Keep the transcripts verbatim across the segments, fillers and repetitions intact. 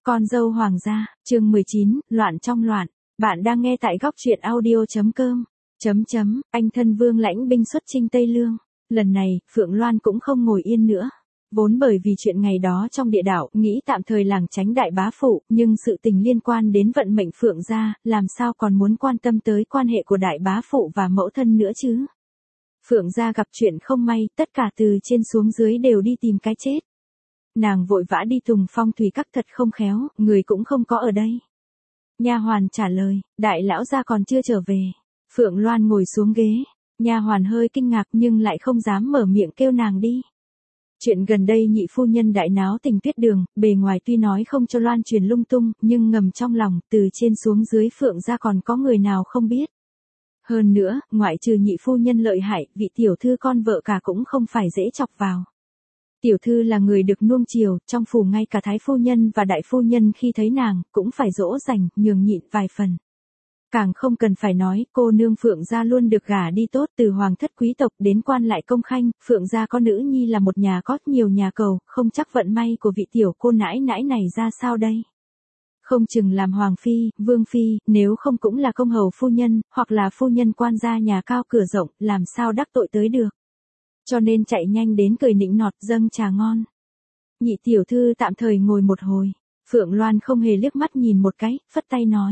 Con dâu hoàng gia, chương mười chín, loạn trong loạn. Bạn đang nghe tại góc truyện audio.com. Chấm chấm, anh thân vương lãnh binh xuất chinh Tây Lương. Lần này, Phượng Loan cũng không ngồi yên nữa. Vốn bởi vì chuyện ngày đó trong địa đảo, nghĩ tạm thời lảng tránh đại bá phụ, nhưng sự tình liên quan đến vận mệnh Phượng gia, làm sao còn muốn quan tâm tới quan hệ của đại bá phụ và mẫu thân nữa chứ. Phượng gia gặp chuyện không may, tất cả từ trên xuống dưới đều đi tìm cái chết. Nàng vội vã đi Tùng Phong Thủy Các thật không khéo, người cũng không có ở đây. Nha hoàn trả lời, đại lão gia còn chưa trở về. Phượng Loan ngồi xuống ghế, nha hoàn hơi kinh ngạc nhưng lại không dám mở miệng kêu nàng đi. Chuyện gần đây nhị phu nhân đại náo tình tuyết đường, bề ngoài tuy nói không cho loan truyền lung tung, nhưng ngầm trong lòng, từ trên xuống dưới Phượng gia còn có người nào không biết. Hơn nữa, ngoại trừ nhị phu nhân lợi hại, vị tiểu thư con vợ cả cũng không phải dễ chọc vào. Tiểu thư là người được nuông chiều, trong phủ ngay cả thái phu nhân và đại phu nhân khi thấy nàng, cũng phải dỗ dành, nhường nhịn vài phần. Càng không cần phải nói, cô nương Phượng gia luôn được gả đi tốt, từ hoàng thất quý tộc đến quan lại công khanh, Phượng gia có nữ nhi là một nhà có nhiều nhà cầu, không chắc vận may của vị tiểu cô nãi nãi này ra sao đây. Không chừng làm hoàng phi, vương phi, nếu không cũng là công hầu phu nhân, hoặc là phu nhân quan gia nhà cao cửa rộng, làm sao đắc tội tới được. Cho nên chạy nhanh đến cười nịnh nọt dâng trà ngon. Nhị tiểu thư tạm thời ngồi một hồi, Phượng Loan không hề liếc mắt nhìn một cái, phất tay nói.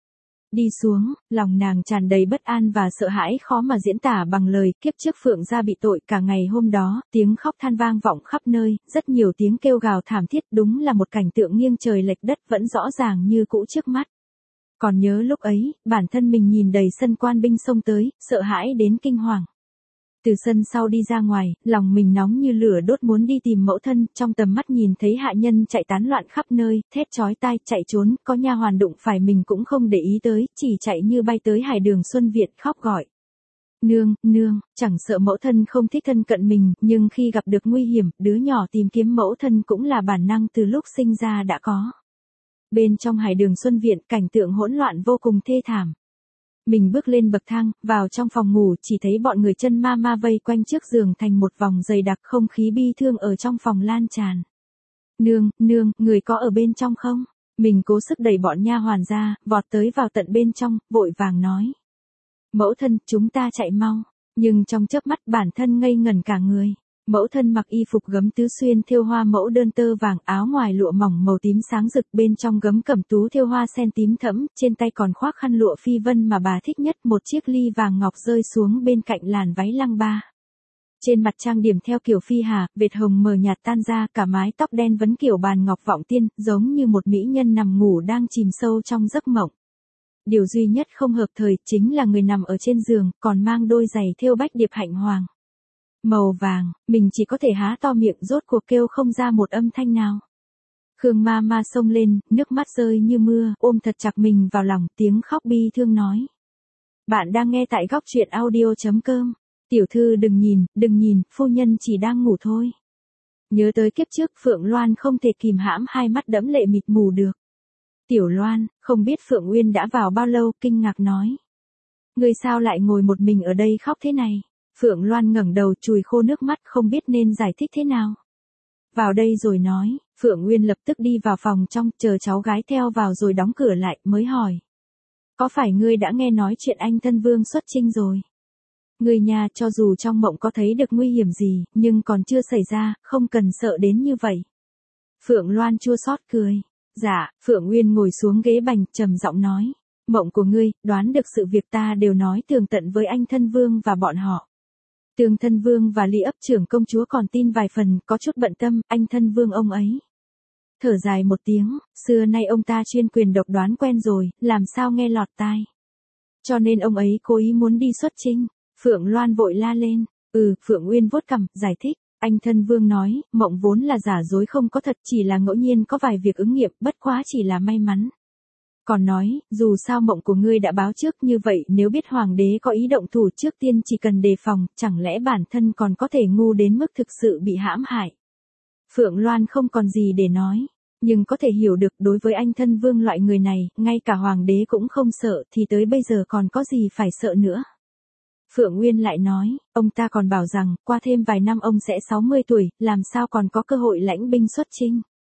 Đi xuống, lòng nàng tràn đầy bất an và sợ hãi khó mà diễn tả bằng lời, kiếp trước Phượng gia bị tội cả ngày hôm đó, tiếng khóc than vang vọng khắp nơi, rất nhiều tiếng kêu gào thảm thiết, đúng là một cảnh tượng nghiêng trời lệch đất vẫn rõ ràng như cũ trước mắt. Còn nhớ lúc ấy, bản thân mình nhìn đầy sân quan binh xông tới, sợ hãi đến kinh hoàng. Từ sân sau đi ra ngoài, lòng mình nóng như lửa đốt muốn đi tìm mẫu thân, trong tầm mắt nhìn thấy hạ nhân chạy tán loạn khắp nơi, thét chói tai, chạy trốn, có nha hoàn đụng phải mình cũng không để ý tới, chỉ chạy như bay tới hải đường Xuân Việt khóc gọi. Nương, nương, chẳng sợ mẫu thân không thích thân cận mình, nhưng khi gặp được nguy hiểm, đứa nhỏ tìm kiếm mẫu thân cũng là bản năng từ lúc sinh ra đã có. Bên trong hải đường Xuân Viện, cảnh tượng hỗn loạn vô cùng thê thảm. Mình bước lên bậc thang, vào trong phòng ngủ, chỉ thấy bọn người chân ma ma vây quanh trước giường thành một vòng dày đặc, không khí bi thương ở trong phòng lan tràn. Nương, nương, người có ở bên trong không? Mình cố sức đẩy bọn nha hoàn ra, vọt tới vào tận bên trong, vội vàng nói. Mẫu thân, chúng ta chạy mau. Nhưng trong chớp mắt bản thân ngây ngẩn cả người. Mẫu thân mặc y phục gấm tứ xuyên thêu hoa mẫu đơn tơ vàng, áo ngoài lụa mỏng màu tím sáng rực, bên trong gấm cẩm tú thêu hoa sen tím thẫm, trên tay còn khoác khăn lụa phi vân mà bà thích nhất, một chiếc ly vàng ngọc rơi xuống bên cạnh làn váy lăng ba. Trên mặt trang điểm theo kiểu phi hà, vệt hồng mờ nhạt tan ra, cả mái tóc đen vấn kiểu bàn ngọc vọng tiên, giống như một mỹ nhân nằm ngủ đang chìm sâu trong giấc mộng. Điều duy nhất không hợp thời chính là người nằm ở trên giường, còn mang đôi giày thêu bách điệp hạnh hoàng. Màu vàng, mình chỉ có thể há to miệng rốt cuộc kêu không ra một âm thanh nào. Khương ma ma xông lên, nước mắt rơi như mưa, ôm thật chặt mình vào lòng, tiếng khóc bi thương nói. Bạn đang nghe tại góc truyện audio.com. Tiểu thư đừng nhìn, đừng nhìn, phu nhân chỉ đang ngủ thôi. Nhớ tới kiếp trước Phượng Loan không thể kìm hãm hai mắt đẫm lệ mịt mù được. Tiểu Loan, không biết Phượng Uyên đã vào bao lâu, kinh ngạc nói. Người sao lại ngồi một mình ở đây khóc thế này? Phượng Loan ngẩng đầu chùi khô nước mắt không biết nên giải thích thế nào. Vào đây rồi nói, Phượng Uyên lập tức đi vào phòng trong, chờ cháu gái theo vào rồi đóng cửa lại, mới hỏi. Có phải ngươi đã nghe nói chuyện anh thân vương xuất chinh rồi? Ngươi nhà cho dù trong mộng có thấy được nguy hiểm gì, nhưng còn chưa xảy ra, không cần sợ đến như vậy. Phượng Loan chua xót cười. Dạ, Phượng Uyên ngồi xuống ghế bành, trầm giọng nói. Mộng của ngươi, đoán được sự việc ta đều nói tường tận với anh thân vương và bọn họ. Tường thân vương và Ly ấp trưởng công chúa còn tin vài phần, có chút bận tâm, anh thân vương ông ấy. Thở dài một tiếng, xưa nay ông ta chuyên quyền độc đoán quen rồi, làm sao nghe lọt tai. Cho nên ông ấy cố ý muốn đi xuất chinh. Phượng Loan vội la lên. Ừ, Phượng Uyên vuốt cằm, giải thích. Anh thân vương nói, mộng vốn là giả dối không có thật, chỉ là ngẫu nhiên có vài việc ứng nghiệm, bất quá chỉ là may mắn. Còn nói, dù sao mộng của ngươi đã báo trước như vậy, nếu biết hoàng đế có ý động thủ trước tiên chỉ cần đề phòng, chẳng lẽ bản thân còn có thể ngu đến mức thực sự bị hãm hại. Phượng Loan không còn gì để nói, nhưng có thể hiểu được đối với anh thân vương loại người này, ngay cả hoàng đế cũng không sợ thì tới bây giờ còn có gì phải sợ nữa. Phượng Uyên lại nói, ông ta còn bảo rằng, qua thêm vài năm ông sẽ sáu mươi tuổi, làm sao còn có cơ hội lãnh binh xuất chinh.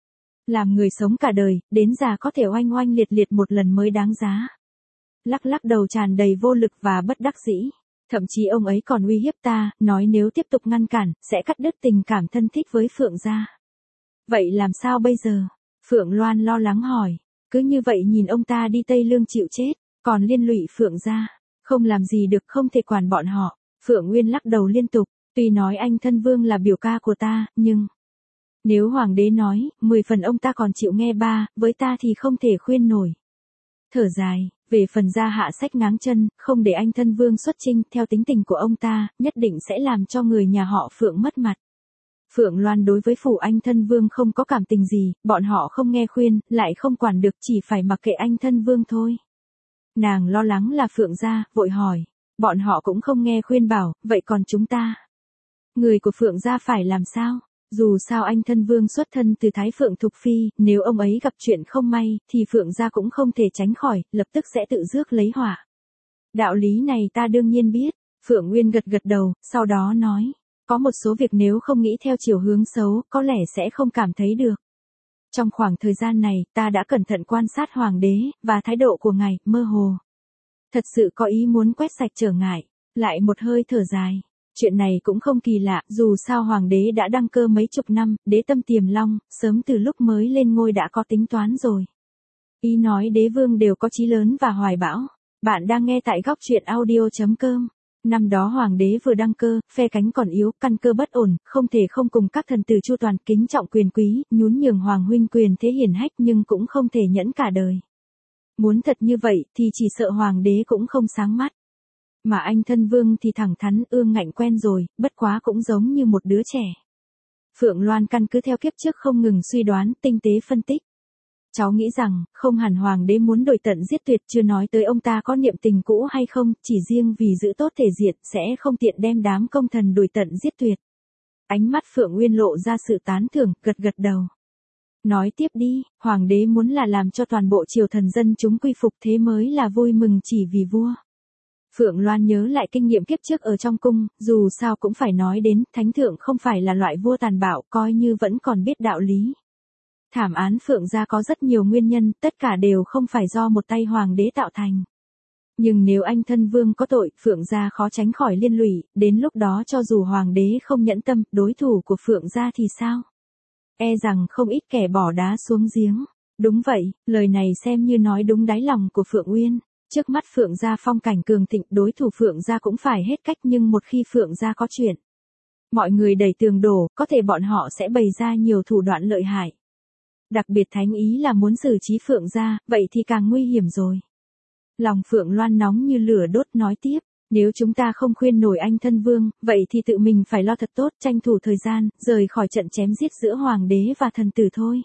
Làm người sống cả đời, đến già có thể oanh oanh liệt liệt một lần mới đáng giá. Lắc lắc đầu tràn đầy vô lực và bất đắc dĩ. Thậm chí ông ấy còn uy hiếp ta, nói nếu tiếp tục ngăn cản, sẽ cắt đứt tình cảm thân thích với Phượng gia. Vậy làm sao bây giờ? Phượng Loan lo lắng hỏi. Cứ như vậy nhìn ông ta đi Tây Lương chịu chết, còn liên lụy Phượng gia. Không làm gì được, không thể quản bọn họ. Phượng Nguyên lắc đầu liên tục, tuy nói anh thân vương là biểu ca của ta, nhưng... Nếu hoàng đế nói, mười phần ông ta còn chịu nghe ba, với ta thì không thể khuyên nổi. Thở dài, về phần gia hạ sách ngáng chân, không để anh thân vương xuất chinh, theo tính tình của ông ta, nhất định sẽ làm cho người nhà họ Phượng mất mặt. Phượng Loan đối với phủ anh thân vương không có cảm tình gì, bọn họ không nghe khuyên, lại không quản được, chỉ phải mặc kệ anh thân vương thôi. Nàng lo lắng là Phượng gia, vội hỏi, bọn họ cũng không nghe khuyên bảo, vậy còn chúng ta? Người của Phượng gia phải làm sao? Dù sao anh thân vương xuất thân từ Thái Phượng Thục Phi, nếu ông ấy gặp chuyện không may, thì Phượng gia cũng không thể tránh khỏi, lập tức sẽ tự rước lấy họa. Đạo lý này ta đương nhiên biết, Phượng Nguyên gật gật đầu, sau đó nói, có một số việc nếu không nghĩ theo chiều hướng xấu, có lẽ sẽ không cảm thấy được. Trong khoảng thời gian này, ta đã cẩn thận quan sát hoàng đế, và thái độ của ngài, mơ hồ. Thật sự có ý muốn quét sạch trở ngại, lại một hơi thở dài. Chuyện này cũng không kỳ lạ, dù sao hoàng đế đã đăng cơ mấy chục năm, đế tâm tiềm long, sớm từ lúc mới lên ngôi đã có tính toán rồi. Ý nói đế vương đều có chí lớn và hoài bão. Bạn đang nghe tại góc truyện audio chấm com. Năm đó hoàng đế vừa đăng cơ, phe cánh còn yếu, căn cơ bất ổn, không thể không cùng các thần tử chu toàn, kính trọng quyền quý, nhún nhường hoàng huynh quyền thế hiển hách nhưng cũng không thể nhẫn cả đời. Muốn thật như vậy thì chỉ sợ hoàng đế cũng không sáng mắt. Mà anh thân vương thì thẳng thắn ương ngạnh quen rồi, bất quá cũng giống như một đứa trẻ. Phượng Loan căn cứ theo kiếp trước không ngừng suy đoán, tinh tế phân tích. Cháu nghĩ rằng, không hẳn hoàng đế muốn đổi tận giết tuyệt, chưa nói tới ông ta có niệm tình cũ hay không, chỉ riêng vì giữ tốt thể diện, sẽ không tiện đem đám công thần đổi tận giết tuyệt. Ánh mắt Phượng Nguyên lộ ra sự tán thưởng, gật gật đầu. Nói tiếp đi, hoàng đế muốn là làm cho toàn bộ triều thần dân chúng quy phục, thế mới là vui mừng chỉ vì vua. Phượng Loan nhớ lại kinh nghiệm kiếp trước ở trong cung, dù sao cũng phải nói đến, thánh thượng không phải là loại vua tàn bạo, coi như vẫn còn biết đạo lý. Thảm án Phượng gia có rất nhiều nguyên nhân, tất cả đều không phải do một tay hoàng đế tạo thành. Nhưng nếu anh thân vương có tội, Phượng gia khó tránh khỏi liên lụy, đến lúc đó cho dù hoàng đế không nhẫn tâm, đối thủ của Phượng gia thì sao? E rằng không ít kẻ bỏ đá xuống giếng. Đúng vậy, lời này xem như nói đúng đáy lòng của Phượng Uyên. Trước mắt Phượng gia phong cảnh cường thịnh, đối thủ Phượng gia cũng phải hết cách, nhưng một khi Phượng gia có chuyện, mọi người đẩy tường đổ, có thể bọn họ sẽ bày ra nhiều thủ đoạn lợi hại. Đặc biệt thánh ý là muốn xử trí Phượng gia, vậy thì càng nguy hiểm rồi. Lòng Phượng Loan nóng như lửa đốt nói tiếp, nếu chúng ta không khuyên nổi anh thân vương, vậy thì tự mình phải lo thật tốt, tranh thủ thời gian, rời khỏi trận chém giết giữa hoàng đế và thần tử thôi.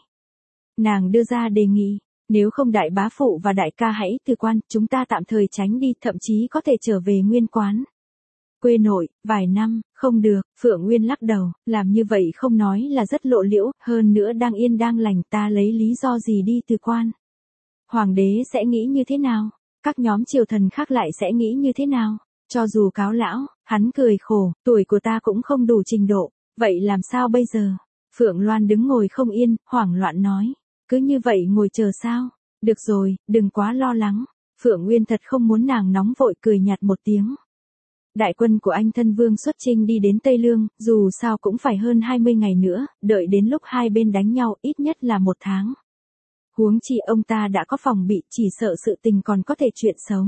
Nàng đưa ra đề nghị. Nếu không đại bá phụ và đại ca hãy từ quan, chúng ta tạm thời tránh đi, thậm chí có thể trở về nguyên quán. Quê nội, vài năm, không được, Phượng Nguyên lắc đầu, làm như vậy không nói là rất lộ liễu, hơn nữa đang yên đang lành, ta lấy lý do gì đi từ quan. Hoàng đế sẽ nghĩ như thế nào? Các nhóm triều thần khác lại sẽ nghĩ như thế nào? Cho dù cáo lão, hắn cười khổ, tuổi của ta cũng không đủ trình độ, vậy làm sao bây giờ? Phượng Loan đứng ngồi không yên, hoảng loạn nói. Cứ như vậy ngồi chờ sao? Được rồi, đừng quá lo lắng. Phượng Nguyên thật không muốn nàng nóng vội, cười nhạt một tiếng. Đại quân của anh thân vương xuất chinh đi đến Tây Lương, dù sao cũng phải hơn hai mươi ngày nữa, đợi đến lúc hai bên đánh nhau ít nhất là một tháng. Huống chi ông ta đã có phòng bị, chỉ sợ sự tình còn có thể chuyện xấu.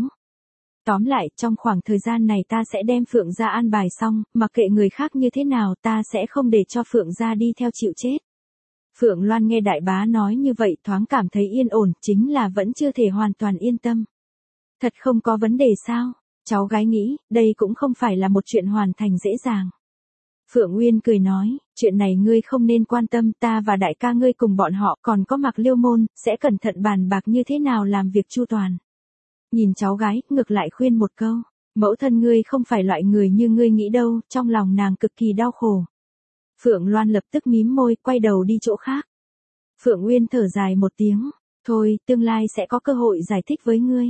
Tóm lại, trong khoảng thời gian này ta sẽ đem Phượng gia an bài xong, mặc kệ người khác như thế nào ta sẽ không để cho Phượng gia đi theo chịu chết. Phượng Loan nghe đại bá nói như vậy thoáng cảm thấy yên ổn, chính là vẫn chưa thể hoàn toàn yên tâm. Thật không có vấn đề sao? Cháu gái nghĩ, đây cũng không phải là một chuyện hoàn thành dễ dàng. Phượng Uyên cười nói, chuyện này ngươi không nên quan tâm, ta và đại ca ngươi cùng bọn họ còn có Mạc Liêu Môn, sẽ cẩn thận bàn bạc như thế nào làm việc chu toàn. Nhìn cháu gái, ngược lại khuyên một câu, mẫu thân ngươi không phải loại người như ngươi nghĩ đâu, trong lòng nàng cực kỳ đau khổ. Phượng Loan lập tức mím môi, quay đầu đi chỗ khác. Phượng Uyên thở dài một tiếng, thôi, tương lai sẽ có cơ hội giải thích với ngươi.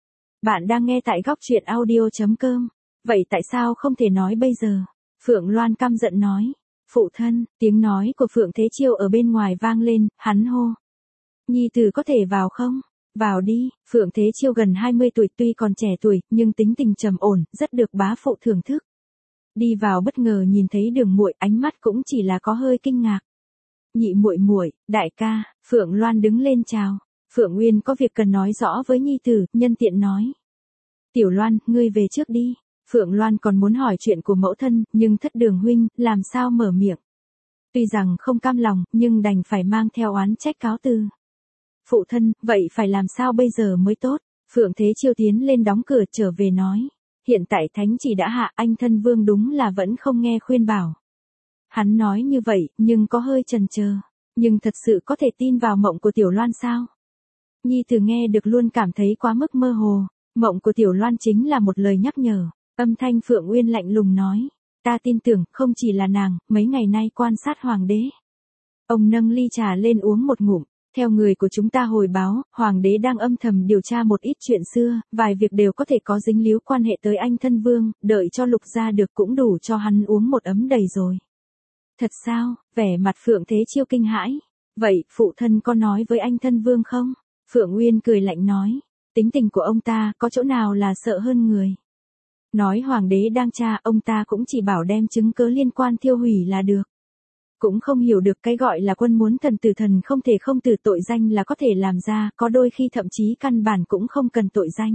Bạn đang nghe tại góc truyện audio chấm com, vậy tại sao không thể nói bây giờ? Phượng Loan căm giận nói. Phụ thân, tiếng nói của Phượng Thế Chiêu ở bên ngoài vang lên, hắn hô. Nhi tử có thể vào không? Vào đi, Phượng Thế Chiêu gần hai mươi tuổi tuy còn trẻ tuổi, nhưng tính tình trầm ổn, rất được bá phụ thưởng thức. Đi vào bất ngờ nhìn thấy Đường muội, ánh mắt cũng chỉ là có hơi kinh ngạc. Nhị muội muội, đại ca, Phượng Loan đứng lên chào. Phượng Uyên có việc cần nói rõ với nhi tử, nhân tiện nói. Tiểu Loan, ngươi về trước đi. Phượng Loan còn muốn hỏi chuyện của mẫu thân, nhưng thất Đường huynh, làm sao mở miệng. Tuy rằng không cam lòng, nhưng đành phải mang theo oán trách cáo từ. Phụ thân, vậy phải làm sao bây giờ mới tốt? Phượng Thế Chiêu tiến lên đóng cửa trở về nói. Hiện tại thánh chỉ đã hạ, anh thân vương đúng là vẫn không nghe khuyên bảo. Hắn nói như vậy, nhưng có hơi chần chờ. Nhưng thật sự có thể tin vào mộng của Tiểu Loan sao? Nhi tử nghe được luôn cảm thấy quá mức mơ hồ. Mộng của Tiểu Loan chính là một lời nhắc nhở. Âm thanh Phượng Uyên lạnh lùng nói. Ta tin tưởng, không chỉ là nàng, mấy ngày nay quan sát hoàng đế. Ông nâng ly trà lên uống một ngụm. Theo người của chúng ta hồi báo, hoàng đế đang âm thầm điều tra một ít chuyện xưa, vài việc đều có thể có dính líu quan hệ tới anh thân vương, đợi cho lục ra được cũng đủ cho hắn uống một ấm đầy rồi. Thật sao? Vẻ mặt Phượng Thế Chiêu kinh hãi. Vậy, phụ thân có nói với anh thân vương không? Phượng Uyên cười lạnh nói. Tính tình của ông ta có chỗ nào là sợ hơn người. Nói hoàng đế đang tra, ông ta cũng chỉ bảo đem chứng cứ liên quan thiêu hủy là được. Cũng không hiểu được cái gọi là quân muốn thần tử thần không thể không từ tội danh là có thể làm ra, có đôi khi thậm chí căn bản cũng không cần tội danh.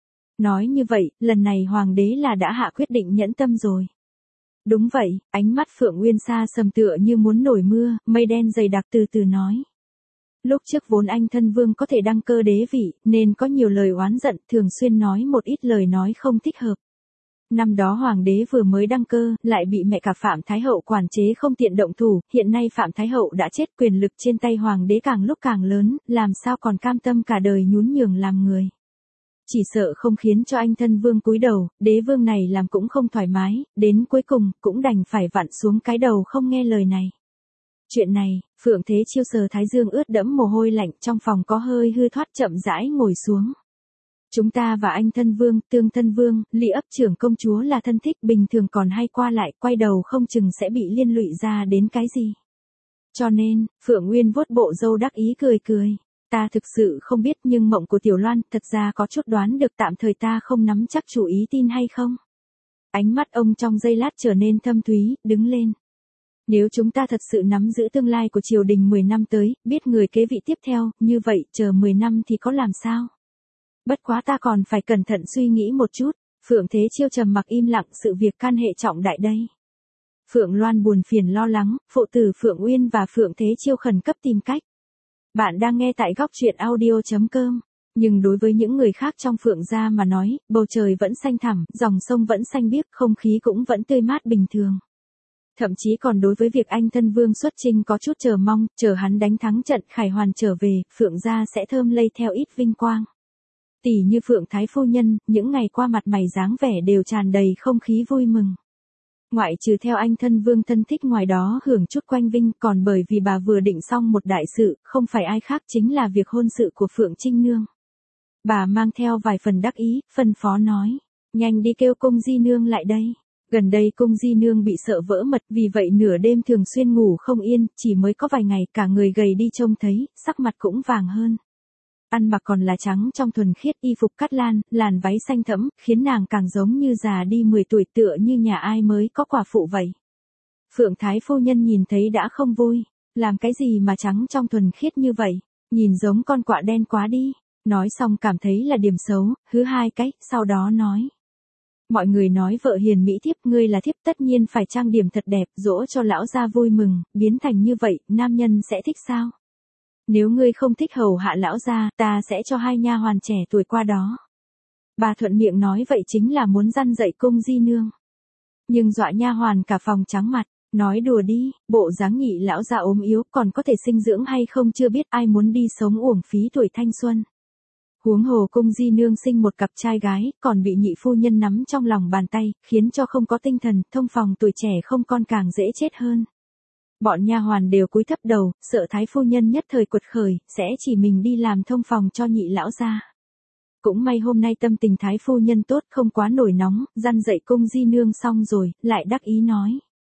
Nói như vậy, lần này hoàng đế là đã hạ quyết định nhẫn tâm rồi. Đúng vậy, ánh mắt Phượng Uyên xa sầm tựa như muốn nổi mưa, mây đen dày đặc từ từ nói. Lúc trước vốn anh thân vương có thể đăng cơ đế vị, nên có nhiều lời oán giận, thường xuyên nói một ít lời nói không thích hợp. Năm đó hoàng đế vừa mới đăng cơ, lại bị mẹ cả Phạm Thái Hậu quản chế không tiện động thủ, hiện nay Phạm Thái Hậu đã chết, quyền lực trên tay hoàng đế càng lúc càng lớn, làm sao còn cam tâm cả đời nhún nhường làm người. Chỉ sợ không khiến cho anh thân vương cúi đầu, đế vương này làm cũng không thoải mái, đến cuối cùng, cũng đành phải vặn xuống cái đầu không nghe lời này. Chuyện này, Phượng Thế Chiêu sờ thái dương ướt đẫm mồ hôi lạnh, trong phòng có hơi hư thoát chậm rãi ngồi xuống. Chúng ta và anh thân vương, tương thân vương, Ly ấp trưởng công chúa là thân thích, bình thường còn hay qua lại, quay đầu không chừng sẽ bị liên lụy ra đến cái gì. Cho nên, Phượng Uyên vuốt bộ râu đắc ý cười cười. Ta thực sự không biết, nhưng mộng của Tiểu Loan thật ra có chút đoán được, tạm thời ta không nắm chắc chủ ý tin hay không. Ánh mắt ông trong giây lát trở nên thâm thúy, đứng lên. Nếu chúng ta thật sự nắm giữ tương lai của triều đình mười năm tới, biết người kế vị tiếp theo, như vậy chờ mười năm thì có làm sao? Bất quá ta còn phải cẩn thận suy nghĩ một chút. Phượng Thế Chiêu trầm mặc im lặng, sự việc can hệ trọng đại đây. Phượng Loan buồn phiền lo lắng, phụ tử Phượng Uyên và Phượng Thế Chiêu khẩn cấp tìm cách. Bạn đang nghe tại góc truyện audio chấm com. Nhưng đối với những người khác trong Phượng gia mà nói, bầu trời vẫn xanh thẳm, dòng sông vẫn xanh biếc, không khí cũng vẫn tươi mát bình thường. Thậm chí còn đối với việc anh thân vương xuất chinh có chút chờ mong, chờ hắn đánh thắng trận khải hoàn trở về, Phượng gia sẽ thơm lây theo ít vinh quang. Tỷ như Phượng Thái Phu Nhân, những ngày qua mặt mày dáng vẻ đều tràn đầy không khí vui mừng. Ngoại trừ theo anh thân vương thân thích ngoài đó hưởng chút quanh vinh, còn bởi vì bà vừa định xong một đại sự, không phải ai khác chính là việc hôn sự của Phượng Trinh Nương. Bà mang theo vài phần đắc ý, phân phó nói, nhanh đi kêu cung di nương lại đây. Gần đây cung di nương bị sợ vỡ mật, vì vậy nửa đêm thường xuyên ngủ không yên, chỉ mới có vài ngày cả người gầy đi trông thấy, sắc mặt cũng vàng hơn. Ăn mặc còn là trắng trong thuần khiết, y phục cắt lan, làn váy xanh thẫm, khiến nàng càng giống như già đi mười tuổi, tựa như nhà ai mới có quả phụ vậy. Phượng Thái Phu Nhân nhìn thấy đã không vui, làm cái gì mà trắng trong thuần khiết như vậy, nhìn giống con quạ đen quá đi. Nói xong cảm thấy là điểm xấu, hứ hai cái, sau đó nói. Mọi người nói vợ hiền mỹ thiếp, ngươi là thiếp tất nhiên phải trang điểm thật đẹp, dỗ cho lão gia vui mừng, biến thành như vậy, nam nhân sẽ thích sao? Nếu ngươi không thích hầu hạ lão gia, ta sẽ cho hai nha hoàn trẻ tuổi qua đó. Bà thuận miệng nói vậy chính là muốn răn dạy cung di nương. Nhưng dọa nha hoàn cả phòng trắng mặt, nói đùa đi, bộ dáng nhị lão gia ốm yếu còn có thể sinh dưỡng hay không chưa biết, ai muốn đi sống uổng phí tuổi thanh xuân. Huống hồ cung di nương sinh một cặp trai gái, còn bị nhị phu nhân nắm trong lòng bàn tay, khiến cho không có tinh thần, thông phòng tuổi trẻ không con càng dễ chết hơn. Bọn nha hoàn đều cúi thấp đầu, sợ thái phu nhân nhất thời quật khởi, sẽ chỉ mình đi làm thông phòng cho nhị lão gia. Cũng may hôm nay tâm tình thái phu nhân tốt, không quá nổi nóng, răn dạy cung di nương xong rồi, lại đắc ý nói.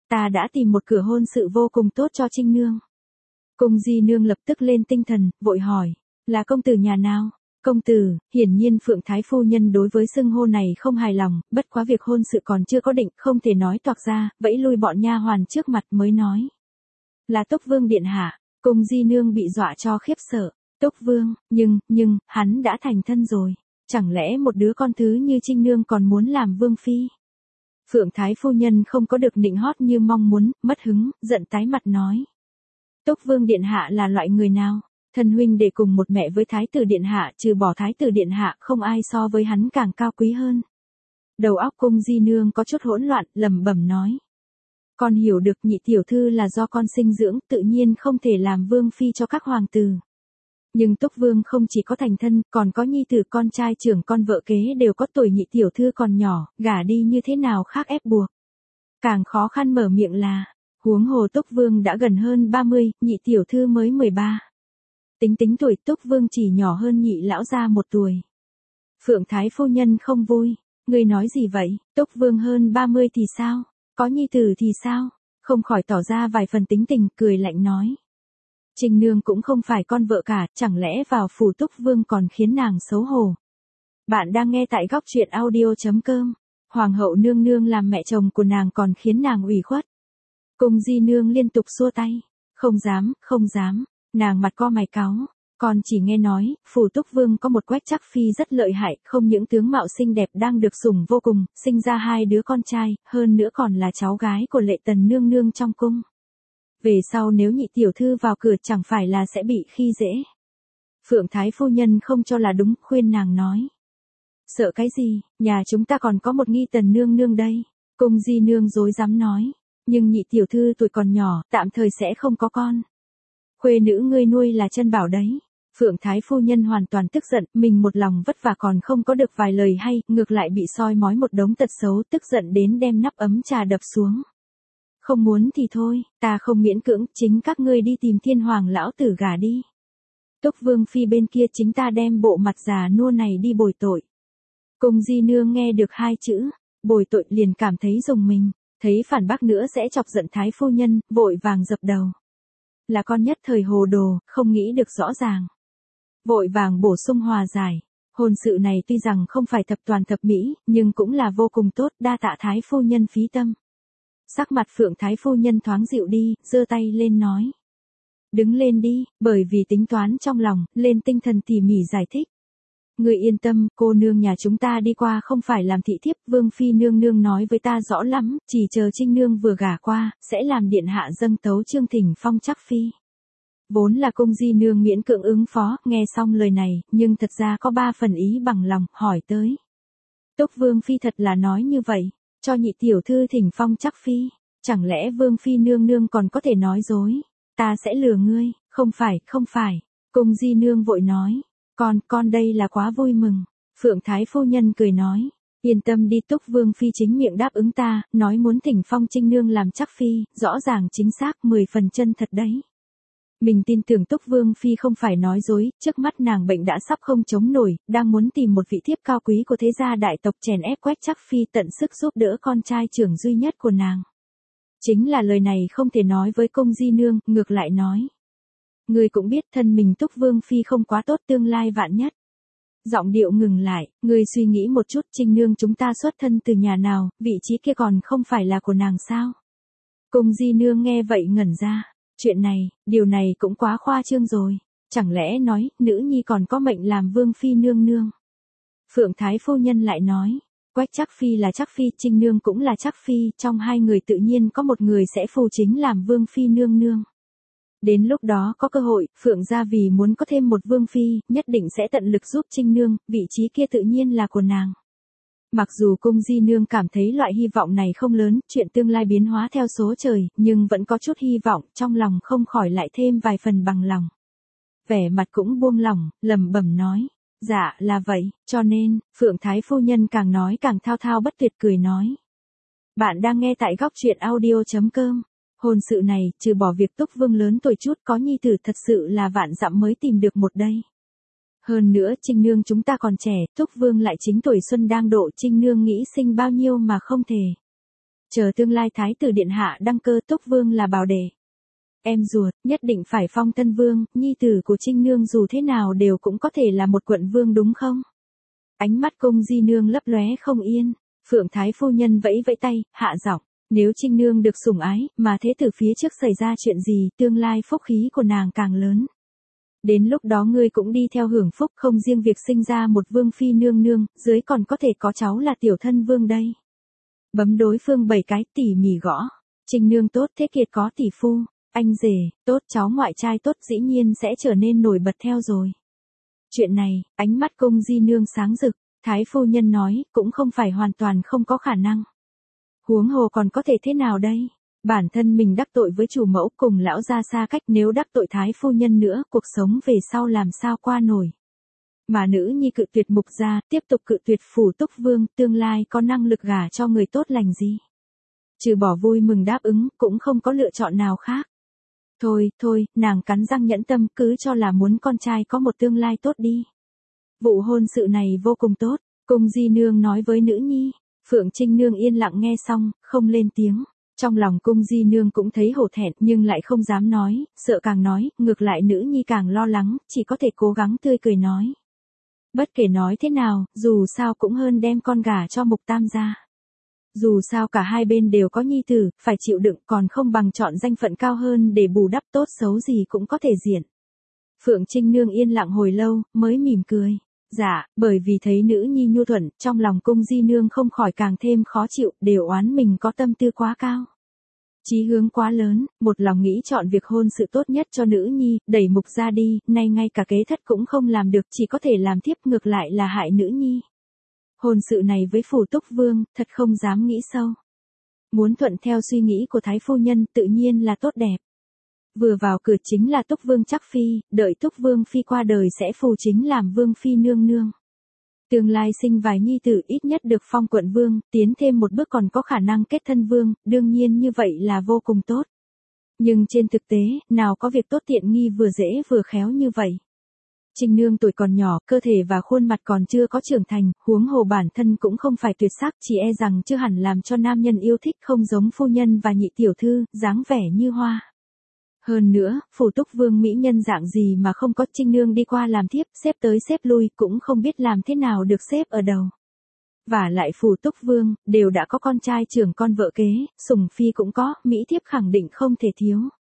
Ta đã tìm một cửa hôn sự vô cùng tốt cho Trinh Nương. Cung Di Nương lập tức lên tinh thần, vội hỏi, là công tử nhà nào? Công tử, hiển nhiên Phượng Thái Phu Nhân đối với xưng hô này không hài lòng, bất quá việc hôn sự còn chưa có định, không thể nói toạc ra, vẫy lui bọn nha hoàn trước mặt mới nói. Là Túc Vương điện hạ. Cung Di Nương bị dọa cho khiếp sợ. Túc Vương, nhưng, nhưng, hắn đã thành thân rồi. Chẳng lẽ một đứa con thứ như Trinh Nương còn muốn làm vương phi? Phượng Thái Phu Nhân không có được nịnh hót như mong muốn, mất hứng, giận tái mặt nói. Túc Vương điện hạ là loại người nào? Thân huynh để cùng một mẹ với Thái tử điện hạ, trừ bỏ Thái tử điện hạ, không ai so với hắn càng cao quý hơn. Đầu óc Cung Di Nương có chút hỗn loạn, lẩm bẩm nói. Con hiểu được nhị tiểu thư là do con sinh dưỡng, tự nhiên không thể làm vương phi cho các hoàng tử. Nhưng Túc Vương không chỉ có thành thân, còn có nhi tử con trai trưởng con vợ kế đều có tuổi nhị tiểu thư còn nhỏ, gả đi như thế nào khác ép buộc. Càng khó khăn mở miệng là, huống hồ Túc Vương đã gần hơn ba mươi, nhị tiểu thư mới mười ba. Tính tính tuổi Túc Vương chỉ nhỏ hơn nhị lão gia một tuổi. Phượng Thái Phu Nhân không vui, ngươi nói gì vậy, Túc Vương hơn ba mươi thì sao, có nhi tử thì sao, không khỏi tỏ ra vài phần tính tình, cười lạnh nói. Trinh Nương cũng không phải con vợ cả, chẳng lẽ vào phủ Túc Vương còn khiến nàng xấu hổ. Bạn đang nghe tại góc truyện audio.com, Hoàng hậu nương nương làm mẹ chồng của nàng còn khiến nàng ủy khuất. Cung Di Nương liên tục xua tay, không dám, không dám, nàng mặt co mày cáu, còn chỉ nghe nói, phủ Túc Vương có một Quách Trắc Phi rất lợi hại, không những tướng mạo xinh đẹp đang được sủng vô cùng, sinh ra hai đứa con trai, hơn nữa còn là cháu gái của Lệ Tần nương nương trong cung. Về sau nếu nhị tiểu thư vào cửa chẳng phải là sẽ bị khi dễ. Phượng Thái Phu Nhân không cho là đúng, khuyên nàng nói. Sợ cái gì, nhà chúng ta còn có một Nghi Tần nương nương đây. Cung Di Nương dối dám nói, nhưng nhị tiểu thư tuổi còn nhỏ, tạm thời sẽ không có con. Khuê nữ ngươi nuôi là chân bảo đấy. Phượng Thái Phu Nhân hoàn toàn tức giận, mình một lòng vất vả còn không có được vài lời hay, ngược lại bị soi mói một đống tật xấu, tức giận đến đem nắp ấm trà đập xuống. Không muốn thì thôi, ta không miễn cưỡng, chính các ngươi đi tìm Thiên Hoàng lão tử gả đi. Túc Vương phi bên kia chính ta đem bộ mặt già nua này đi bồi tội. Cung Di Nương nghe được hai chữ, bồi tội liền cảm thấy rùng mình, thấy phản bác nữa sẽ chọc giận Thái Phu Nhân, vội vàng dập đầu. Là con nhất thời hồ đồ, không nghĩ được rõ ràng. Vội vàng bổ sung hòa giải, hôn sự này tuy rằng không phải thập toàn thập mỹ, nhưng cũng là vô cùng tốt, đa tạ Thái Phu Nhân phí tâm. Sắc mặt Phượng Thái Phu Nhân thoáng dịu đi, giơ tay lên nói. Đứng lên đi, bởi vì tính toán trong lòng, lên tinh thần tỉ mỉ giải thích. Người yên tâm, cô nương nhà chúng ta đi qua không phải làm thị thiếp, Vương Phi nương nương nói với ta rõ lắm, chỉ chờ Trinh Nương vừa gả qua, sẽ làm điện hạ dâng tấu chương thỉnh phong Trắc Phi. Vốn là Cung Di Nương miễn cưỡng ứng phó, nghe xong lời này, nhưng thật ra có ba phần ý bằng lòng, hỏi tới. Túc Vương Phi thật là nói như vậy, cho nhị tiểu thư thỉnh phong Trắc Phi, chẳng lẽ Vương Phi nương nương còn có thể nói dối, ta sẽ lừa ngươi, không phải, không phải, Cung Di Nương vội nói. Con, con đây là quá vui mừng. Phượng Thái Phu Nhân cười nói, yên tâm đi, Túc Vương Phi chính miệng đáp ứng ta, nói muốn thỉnh phong Trinh Nương làm Trắc Phi, rõ ràng chính xác, mười phần chân thật đấy. Mình tin tưởng Túc Vương Phi không phải nói dối, trước mắt nàng bệnh đã sắp không chống nổi, đang muốn tìm một vị thiếp cao quý của thế gia đại tộc chèn ép Quách Trắc Phi tận sức giúp đỡ con trai trưởng duy nhất của nàng. Chính là lời này không thể nói với Cung Di Nương, ngược lại nói. Ngươi cũng biết thân mình Túc Vương Phi không quá tốt, tương lai vạn nhất. Giọng điệu ngừng lại, ngươi suy nghĩ một chút, Trinh Nương chúng ta xuất thân từ nhà nào, vị trí kia còn không phải là của nàng sao? Cung Di Nương nghe vậy ngẩn ra, chuyện này, điều này cũng quá khoa trương rồi, chẳng lẽ nói, nữ nhi còn có mệnh làm Vương Phi nương nương? Phượng Thái Phu Nhân lại nói, Quách Trắc Phi là Trắc Phi, Trinh Nương cũng là Trắc Phi, trong hai người tự nhiên có một người sẽ phù chính làm Vương Phi nương nương. Đến lúc đó có cơ hội, Phượng gia vì muốn có thêm một Vương Phi, nhất định sẽ tận lực giúp Trinh Nương, vị trí kia tự nhiên là của nàng. Mặc dù Cung Di Nương cảm thấy loại hy vọng này không lớn, chuyện tương lai biến hóa theo số trời, nhưng vẫn có chút hy vọng, trong lòng không khỏi lại thêm vài phần bằng lòng. Vẻ mặt cũng buông lỏng, lẩm bẩm nói, dạ là vậy, cho nên, Phượng Thái Phu Nhân càng nói càng thao thao bất tuyệt cười nói. Bạn đang nghe tại góc truyện audio.com. Hôn sự này, trừ bỏ việc Túc Vương lớn tuổi chút có nhi tử thật sự là vạn dặm mới tìm được một đây. Hơn nữa Trinh Nương chúng ta còn trẻ, Túc Vương lại chính tuổi xuân đang độ, Trinh Nương nghĩ sinh bao nhiêu mà không thể. Chờ tương lai thái tử điện hạ đăng cơ, Túc Vương là bảo đệ. Em ruột, nhất định phải phong thân vương, nhi tử của Trinh Nương dù thế nào đều cũng có thể là một quận vương đúng không? Ánh mắt Cung Di Nương lấp lóe không yên, Phượng Thái phu nhân vẫy vẫy tay, hạ giọng, nếu Trinh Nương được sủng ái, mà thế tử phía trước xảy ra chuyện gì, tương lai phúc khí của nàng càng lớn. Đến lúc đó ngươi cũng đi theo hưởng phúc, không riêng việc sinh ra một vương phi nương nương, dưới còn có thể có cháu là tiểu thân vương đây. Bấm đối phương bảy cái, tỉ mỉ gõ. Trinh Nương tốt, Thế Kiệt có tỷ phu, anh rể, tốt, cháu ngoại trai tốt, dĩ nhiên sẽ trở nên nổi bật theo rồi. Chuyện này, ánh mắt Cung Di Nương sáng rực, Thái phu nhân nói, cũng không phải hoàn toàn không có khả năng. Huống hồ còn có thể thế nào đây? Bản thân mình đắc tội với chủ mẫu cùng lão gia xa cách, nếu đắc tội Thái phu nhân nữa, cuộc sống về sau làm sao qua nổi. Mà nữ nhi cự tuyệt Mục gia, tiếp tục cự tuyệt Phủ Túc Vương, tương lai có năng lực gả cho người tốt lành gì. Trừ bỏ vui mừng đáp ứng, cũng không có lựa chọn nào khác. Thôi, thôi, nàng cắn răng nhẫn tâm, cứ cho là muốn con trai có một tương lai tốt đi. Vụ hôn sự này vô cùng tốt, Cung Di Nương nói với nữ nhi. Phượng Trinh Nương yên lặng nghe xong, không lên tiếng. Trong lòng Cung Di Nương cũng thấy hổ thẹn nhưng lại không dám nói, sợ càng nói, ngược lại nữ nhi càng lo lắng, chỉ có thể cố gắng tươi cười nói. Bất kể nói thế nào, dù sao cũng hơn đem con gả cho Mục Tam gia. Dù sao cả hai bên đều có nhi tử, phải chịu đựng, còn không bằng chọn danh phận cao hơn để bù đắp, tốt xấu gì cũng có thể diện. Phượng Trinh Nương yên lặng hồi lâu, mới mỉm cười. Dạ, bởi vì thấy nữ nhi nhu thuận, trong lòng Cung Di Nương không khỏi càng thêm khó chịu, đều oán mình có tâm tư quá cao. Chí hướng quá lớn, một lòng nghĩ chọn việc hôn sự tốt nhất cho nữ nhi, đẩy Mục ra đi, nay ngay cả kế thất cũng không làm được, chỉ có thể làm tiếp, ngược lại là hại nữ nhi. Hôn sự này với Phủ Túc Vương, thật không dám nghĩ sâu. Muốn thuận theo suy nghĩ của Thái phu nhân, tự nhiên là tốt đẹp. Vừa vào cửa chính là Túc Vương chắc phi, đợi Túc Vương phi qua đời sẽ phù chính làm vương phi nương nương. Tương lai sinh vài nhi tử, ít nhất được phong quận vương, tiến thêm một bước còn có khả năng kết thân vương, đương nhiên như vậy là vô cùng tốt. Nhưng trên thực tế, nào có việc tốt tiện nghi vừa dễ vừa khéo như vậy. Trinh Nương tuổi còn nhỏ, cơ thể và khuôn mặt còn chưa có trưởng thành, huống hồ bản thân cũng không phải tuyệt sắc, chỉ e rằng chưa hẳn làm cho nam nhân yêu thích, không giống phu nhân và nhị tiểu thư, dáng vẻ như hoa. Hơn nữa, Phủ Túc Vương mỹ nhân dạng gì mà không có, Trinh Nương đi qua làm thiếp, xếp tới xếp lui, cũng không biết làm thế nào được xếp ở đầu. Và lại Phủ Túc Vương, đều đã có con trai trưởng con vợ kế, sủng phi cũng có, mỹ thiếp khẳng định không thể thiếu.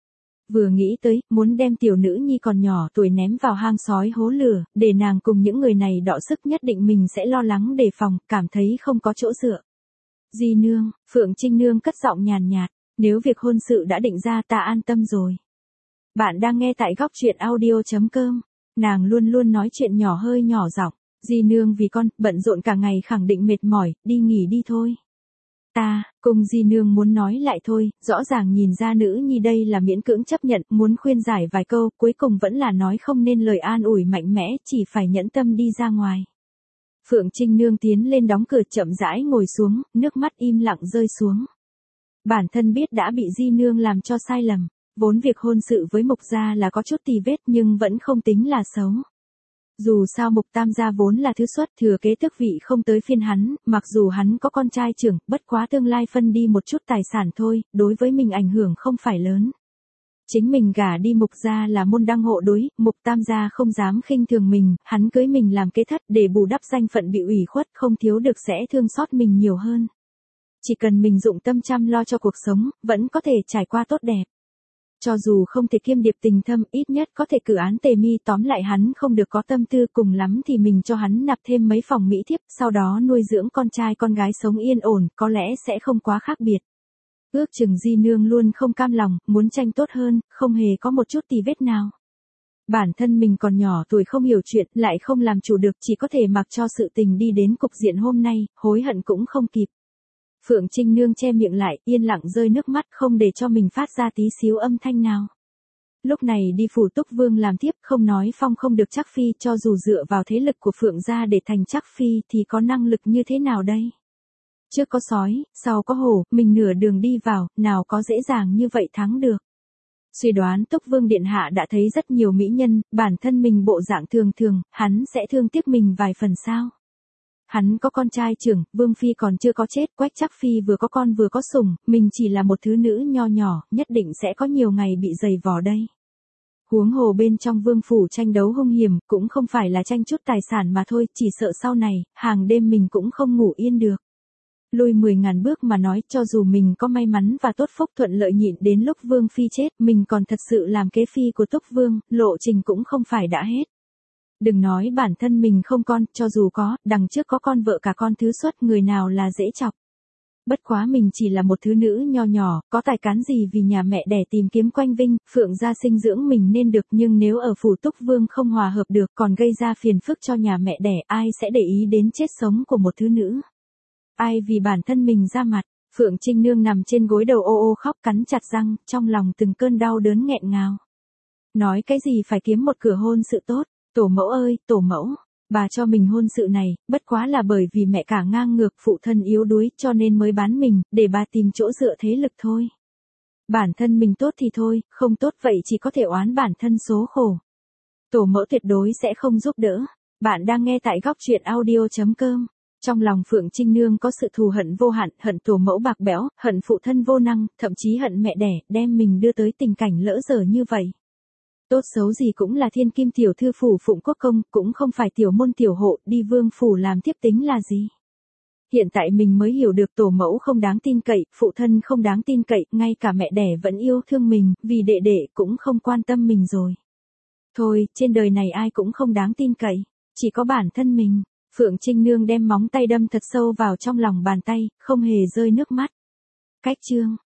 Vừa nghĩ tới, muốn đem tiểu nữ nhi còn nhỏ tuổi ném vào hang sói hố lửa, để nàng cùng những người này đọ sức, nhất định mình sẽ lo lắng đề phòng, cảm thấy không có chỗ dựa. Di Nương, Phượng Trinh Nương cất giọng nhàn nhạt, nếu việc hôn sự đã định ra ta an tâm rồi. Bạn đang nghe tại góc truyện audio chấm com, nàng luôn luôn nói chuyện nhỏ hơi nhỏ giọng, Di Nương vì con, bận rộn cả ngày khẳng định mệt mỏi, đi nghỉ đi thôi. Ta, Cung Di Nương muốn nói lại thôi, rõ ràng nhìn ra nữ nhi đây là miễn cưỡng chấp nhận, muốn khuyên giải vài câu, cuối cùng vẫn là nói không nên lời an ủi mạnh mẽ, chỉ phải nhẫn tâm đi ra ngoài. Phượng Trinh Nương tiến lên đóng cửa, chậm rãi ngồi xuống, nước mắt im lặng rơi xuống. Bản thân biết đã bị Di Nương làm cho sai lầm, vốn việc hôn sự với Mục gia là có chút tì vết nhưng vẫn không tính là xấu. Dù sao Mục Tam gia vốn là thứ xuất, thừa kế tước vị không tới phiên hắn, mặc dù hắn có con trai trưởng, bất quá tương lai phân đi một chút tài sản thôi, đối với mình ảnh hưởng không phải lớn. Chính mình gả đi Mục gia là môn đăng hộ đối, Mục Tam gia không dám khinh thường mình, hắn cưới mình làm kế thất để bù đắp danh phận bị ủy khuất, không thiếu được sẽ thương xót mình nhiều hơn. Chỉ cần mình dụng tâm chăm lo cho cuộc sống, vẫn có thể trải qua tốt đẹp. Cho dù không thể kiêm điệp tình thâm, ít nhất có thể cử án tề mi, tóm lại hắn không được có tâm tư, cùng lắm thì mình cho hắn nạp thêm mấy phòng mỹ thiếp, sau đó nuôi dưỡng con trai con gái sống yên ổn, có lẽ sẽ không quá khác biệt. Ước chừng Di Nương luôn không cam lòng, muốn tranh tốt hơn, không hề có một chút tì vết nào. Bản thân mình còn nhỏ tuổi không hiểu chuyện, lại không làm chủ được, chỉ có thể mặc cho sự tình đi đến cục diện hôm nay, hối hận cũng không kịp. Phượng Trinh Nương che miệng lại, yên lặng rơi nước mắt, không để cho mình phát ra tí xíu âm thanh nào. Lúc này đi Phủ Túc Vương làm thiếp, không nói phong không được chắc phi, cho dù dựa vào thế lực của Phượng gia để thành chắc phi thì có năng lực như thế nào đây? Trước có sói, sau có hổ, mình nửa đường đi vào, nào có dễ dàng như vậy thắng được. Suy đoán Túc Vương điện hạ đã thấy rất nhiều mỹ nhân, bản thân mình bộ dạng thường thường, hắn sẽ thương tiếc mình vài phần sao? Hắn có con trai trưởng, Vương Phi còn chưa có chết, Quách Trác Phi vừa có con vừa có sủng, mình chỉ là một thứ nữ nho nhỏ, nhất định sẽ có nhiều ngày bị dày vò đây. Huống hồ bên trong vương phủ tranh đấu hung hiểm, cũng không phải là tranh chút tài sản mà thôi, chỉ sợ sau này, hàng đêm mình cũng không ngủ yên được. Lùi mười ngàn bước mà nói, cho dù mình có may mắn và tốt phúc thuận lợi nhịn đến lúc Vương Phi chết, mình còn thật sự làm kế phi của Túc Vương, lộ trình cũng không phải đã hết. Đừng nói bản thân mình không con, cho dù có, đằng trước có con vợ cả con thứ xuất, người nào là dễ chọc. Bất quá mình chỉ là một thứ nữ nho nhỏ, có tài cán gì vì nhà mẹ đẻ tìm kiếm quanh vinh, Phượng gia sinh dưỡng mình nên được, nhưng nếu ở phủ Túc Vương không hòa hợp được còn gây ra phiền phức cho nhà mẹ đẻ, ai sẽ để ý đến chết sống của một thứ nữ. Ai vì bản thân mình ra mặt. Phượng Trinh Nương nằm trên gối đầu ô ô khóc cắn chặt răng, trong lòng từng cơn đau đớn nghẹn ngào. Nói cái gì phải kiếm một cửa hôn sự tốt, tổ mẫu ơi, tổ mẫu. Bà cho mình hôn sự này, bất quá là bởi vì mẹ cả ngang ngược, phụ thân yếu đuối, cho nên mới bán mình, để bà tìm chỗ dựa thế lực thôi. Bản thân mình tốt thì thôi, không tốt vậy chỉ có thể oán bản thân số khổ. Tổ mẫu tuyệt đối sẽ không giúp đỡ. Bạn đang nghe tại góc truyện audio chấm com. Trong lòng Phượng Trinh Nương có sự thù hận vô hạn, hận tổ mẫu bạc bẽo, hận phụ thân vô năng, thậm chí hận mẹ đẻ, đem mình đưa tới tình cảnh lỡ dở như vậy. Tốt xấu gì cũng là thiên kim tiểu thư phủ Phụng Quốc công, cũng không phải tiểu môn tiểu hộ, đi vương phủ làm tiếp tính là gì. Hiện tại mình mới hiểu được tổ mẫu không đáng tin cậy, phụ thân không đáng tin cậy, ngay cả mẹ đẻ vẫn yêu thương mình, vì đệ đệ cũng không quan tâm mình rồi. Thôi, trên đời này ai cũng không đáng tin cậy, chỉ có bản thân mình. Phượng Trinh Nương đem móng tay đâm thật sâu vào trong lòng bàn tay, không hề rơi nước mắt. Cách chương